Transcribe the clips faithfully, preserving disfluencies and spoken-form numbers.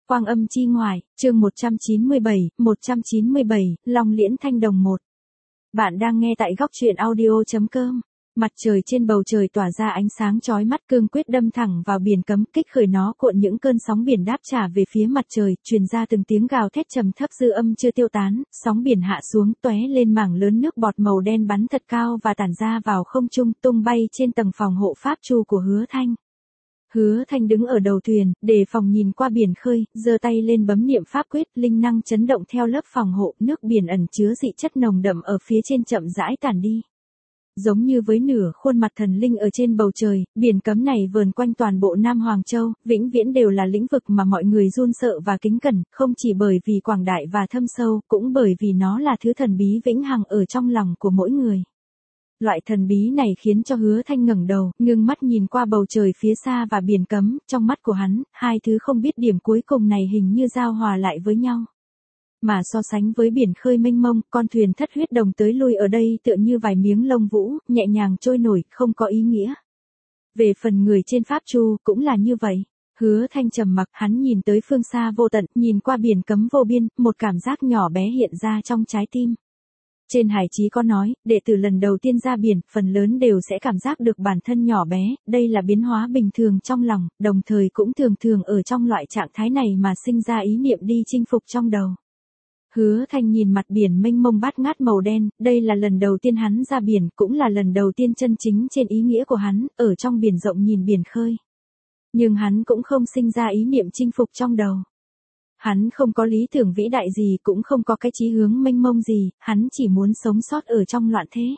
Quang âm chi ngoại, chương một trăm chín mươi bảy, một trăm chín mươi bảy, Long Liễn Thanh Đồng một. Bạn đang nghe tại góc truyện audio chấm com. Mặt trời trên bầu trời tỏa ra ánh sáng chói mắt, cương quyết đâm thẳng vào biển cấm, kích khởi nó cuộn những cơn sóng biển đáp trả về phía mặt trời, truyền ra từng tiếng gào thét trầm thấp dư âm chưa tiêu tán, sóng biển hạ xuống, tóe lên mảng lớn nước bọt màu đen bắn thật cao và tản ra vào không trung, tung bay trên tầng phòng hộ pháp chu của Hứa Thanh. Hứa Thanh đứng ở đầu thuyền, đề phòng nhìn qua biển khơi, giơ tay lên bấm niệm pháp quyết, linh năng chấn động theo lớp phòng hộ, nước biển ẩn chứa dị chất nồng đậm ở phía trên chậm rãi tản đi. Giống như với nửa khuôn mặt thần linh ở trên bầu trời, biển cấm này vờn quanh toàn bộ Nam Hoàng Châu, vĩnh viễn đều là lĩnh vực mà mọi người run sợ và kính cẩn, không chỉ bởi vì quảng đại và thâm sâu, cũng bởi vì nó là thứ thần bí vĩnh hằng ở trong lòng của mỗi người. Loại thần bí này khiến cho Hứa Thanh ngẩng đầu, ngưng mắt nhìn qua bầu trời phía xa và biển cấm, trong mắt của hắn, hai thứ không biết điểm cuối cùng này hình như giao hòa lại với nhau. Mà so sánh với biển khơi mênh mông, con thuyền thất huyết đồng tới lui ở đây tựa như vài miếng lông vũ, nhẹ nhàng trôi nổi, không có ý nghĩa. Về phần người trên pháp chu, cũng là như vậy. Hứa Thanh trầm mặc, hắn nhìn tới phương xa vô tận, nhìn qua biển cấm vô biên, một cảm giác nhỏ bé hiện ra trong trái tim. Trên hải chí có nói, đệ tử lần đầu tiên ra biển, phần lớn đều sẽ cảm giác được bản thân nhỏ bé, đây là biến hóa bình thường trong lòng, đồng thời cũng thường thường ở trong loại trạng thái này mà sinh ra ý niệm đi chinh phục trong đầu. Hứa Thanh nhìn mặt biển mênh mông bát ngát màu đen, đây là lần đầu tiên hắn ra biển, cũng là lần đầu tiên chân chính trên ý nghĩa của hắn, ở trong biển rộng nhìn biển khơi. Nhưng hắn cũng không sinh ra ý niệm chinh phục trong đầu. Hắn không có lý tưởng vĩ đại gì, cũng không có cái chí hướng mênh mông gì, hắn chỉ muốn sống sót ở trong loạn thế.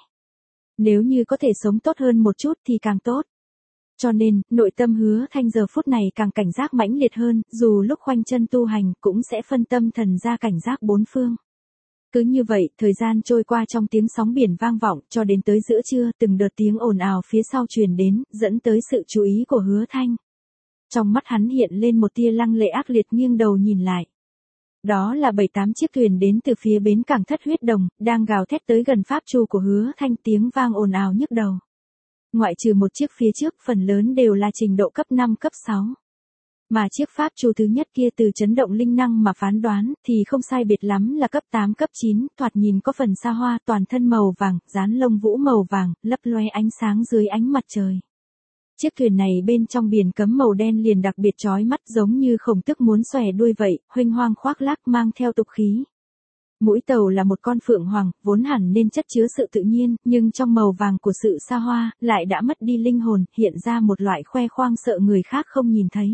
Nếu như có thể sống tốt hơn một chút thì càng tốt. Cho nên, nội tâm Hứa Thanh giờ phút này càng cảnh giác mãnh liệt hơn, dù lúc khoanh chân tu hành cũng sẽ phân tâm thần ra cảnh giác bốn phương. Cứ như vậy, thời gian trôi qua trong tiếng sóng biển vang vọng, cho đến tới giữa trưa, từng đợt tiếng ồn ào phía sau truyền đến, dẫn tới sự chú ý của Hứa Thanh. Trong mắt hắn hiện lên một tia lăng lệ ác liệt, nghiêng đầu nhìn lại. Đó là bảy tám chiếc thuyền đến từ phía bến cảng thất huyết đồng, đang gào thét tới gần pháp chu của Hứa Thanh, tiếng vang ồn ào nhức đầu. Ngoại trừ một chiếc phía trước, phần lớn đều là trình độ cấp năm cấp sáu. Mà chiếc pháp chu thứ nhất kia từ chấn động linh năng mà phán đoán, thì không sai biệt lắm là cấp tám cấp chín, thoạt nhìn có phần xa hoa, toàn thân màu vàng, dán lông vũ màu vàng, lấp loe ánh sáng dưới ánh mặt trời. Chiếc thuyền này bên trong biển cấm màu đen liền đặc biệt chói mắt, giống như khổng tước muốn xòe đuôi vậy, huênh hoang khoác lác mang theo tục khí. Mũi tàu là một con phượng hoàng, vốn hẳn nên chất chứa sự tự nhiên, nhưng trong màu vàng của sự xa hoa, lại đã mất đi linh hồn, hiện ra một loại khoe khoang sợ người khác không nhìn thấy.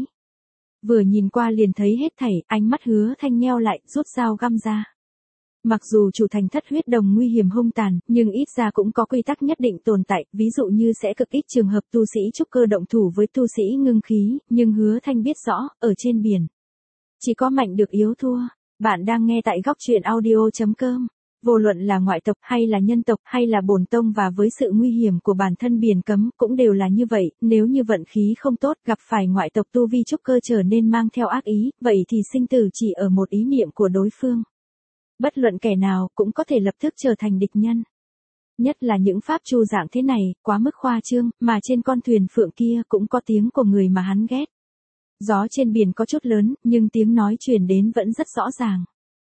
Vừa nhìn qua liền thấy hết thảy, ánh mắt Hứa Thanh nheo lại, rút dao găm ra. Mặc dù chủ thành thất huyết đồng nguy hiểm hung tàn, nhưng ít ra cũng có quy tắc nhất định tồn tại, ví dụ như sẽ cực ít trường hợp tu sĩ trúc cơ động thủ với tu sĩ ngưng khí, nhưng Hứa Thanh biết rõ, ở trên biển, chỉ có mạnh được yếu thua. Bạn đang nghe tại góc truyện audio chấm com. Vô luận là ngoại tộc hay là nhân tộc hay là bổn tông, và với sự nguy hiểm của bản thân biển cấm cũng đều là như vậy, nếu như vận khí không tốt gặp phải ngoại tộc tu vi trúc cơ trở nên mang theo ác ý, vậy thì sinh tử chỉ ở một ý niệm của đối phương. Bất luận kẻ nào cũng có thể lập tức trở thành địch nhân. Nhất là những pháp chu dạng thế này, quá mức khoa trương, mà trên con thuyền phượng kia cũng có tiếng của người mà hắn ghét. Gió trên biển có chút lớn, nhưng tiếng nói truyền đến vẫn rất rõ ràng.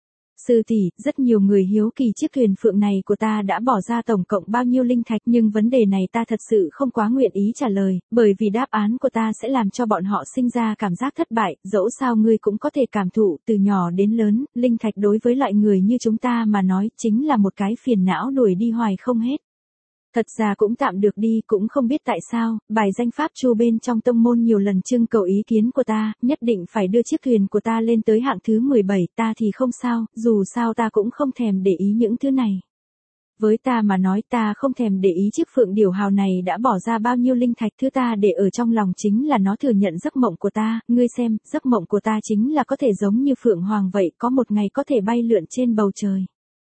Sư tỷ, rất nhiều người hiếu kỳ chiếc thuyền phượng này của ta đã bỏ ra tổng cộng bao nhiêu linh thạch, nhưng vấn đề này ta thật sự không quá nguyện ý trả lời, bởi vì đáp án của ta sẽ làm cho bọn họ sinh ra cảm giác thất bại, dẫu sao ngươi cũng có thể cảm thụ, từ nhỏ đến lớn, linh thạch đối với loại người như chúng ta mà nói, chính là một cái phiền não đuổi đi hoài không hết. Thật ra cũng tạm được đi, cũng không biết tại sao, bài danh pháp chu bên trong tông môn nhiều lần trưng cầu ý kiến của ta, nhất định phải đưa chiếc thuyền của ta lên tới hạng thứ mười bảy, ta thì không sao, dù sao ta cũng không thèm để ý những thứ này. Với ta mà nói, ta không thèm để ý chiếc phượng điểu hào này đã bỏ ra bao nhiêu linh thạch, thứ ta để ở trong lòng chính là nó thừa nhận giấc mộng của ta, ngươi xem, giấc mộng của ta chính là có thể giống như phượng hoàng vậy, có một ngày có thể bay lượn trên bầu trời.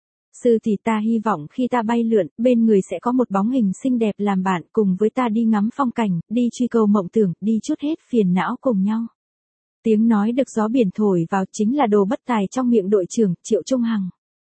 Sư tỷ, ta hy vọng khi ta bay lượn, bên người sẽ có một bóng hình xinh đẹp làm bạn, cùng với ta đi ngắm phong cảnh, đi truy cầu mộng tưởng, đi chút hết phiền não cùng nhau. Tiếng nói được gió biển thổi vào, chính là đồ bất tài trong miệng đội trưởng Triệu Trung Hằng.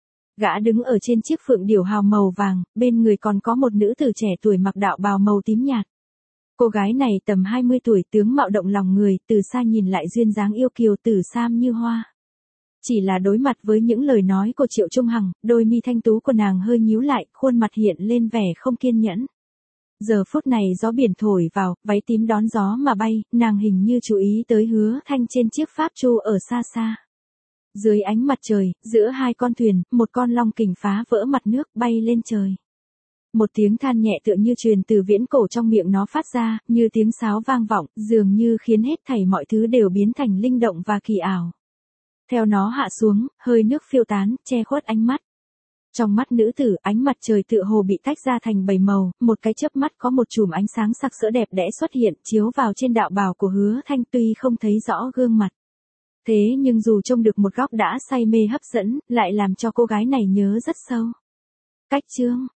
Gã đứng ở trên chiếc phượng điểu hào màu vàng, bên người còn có một nữ tử trẻ tuổi mặc đạo bào màu tím nhạt. Cô gái này tầm hai mươi tuổi, tướng mạo động lòng người, từ xa nhìn lại duyên dáng yêu kiều tử sam như hoa. Chỉ là đối mặt với những lời nói của Triệu Trung Hằng, đôi mi thanh tú của nàng hơi nhíu lại, khuôn mặt hiện lên vẻ không kiên nhẫn. Giờ phút này gió biển thổi vào, váy tím đón gió mà bay, nàng hình như chú ý tới Hứa Thanh trên chiếc pháp chu ở xa xa. Dưới ánh mặt trời, giữa hai con thuyền, một con long kình phá vỡ mặt nước bay lên trời. Một tiếng than nhẹ tựa như truyền từ viễn cổ trong miệng nó phát ra, như tiếng sáo vang vọng, dường như khiến hết thảy mọi thứ đều biến thành linh động và kỳ ảo. Theo nó hạ xuống, hơi nước phiêu tán, che khuất ánh mắt. Trong mắt nữ tử, ánh mặt trời tựa hồ bị tách ra thành bảy màu, một cái chớp mắt có một chùm ánh sáng sặc sỡ đẹp đẽ xuất hiện, chiếu vào trên đạo bào của Hứa Thanh, tuy không thấy rõ gương mặt. Thế nhưng dù trông được một góc đã say mê hấp dẫn, lại làm cho cô gái này nhớ rất sâu. Cách chương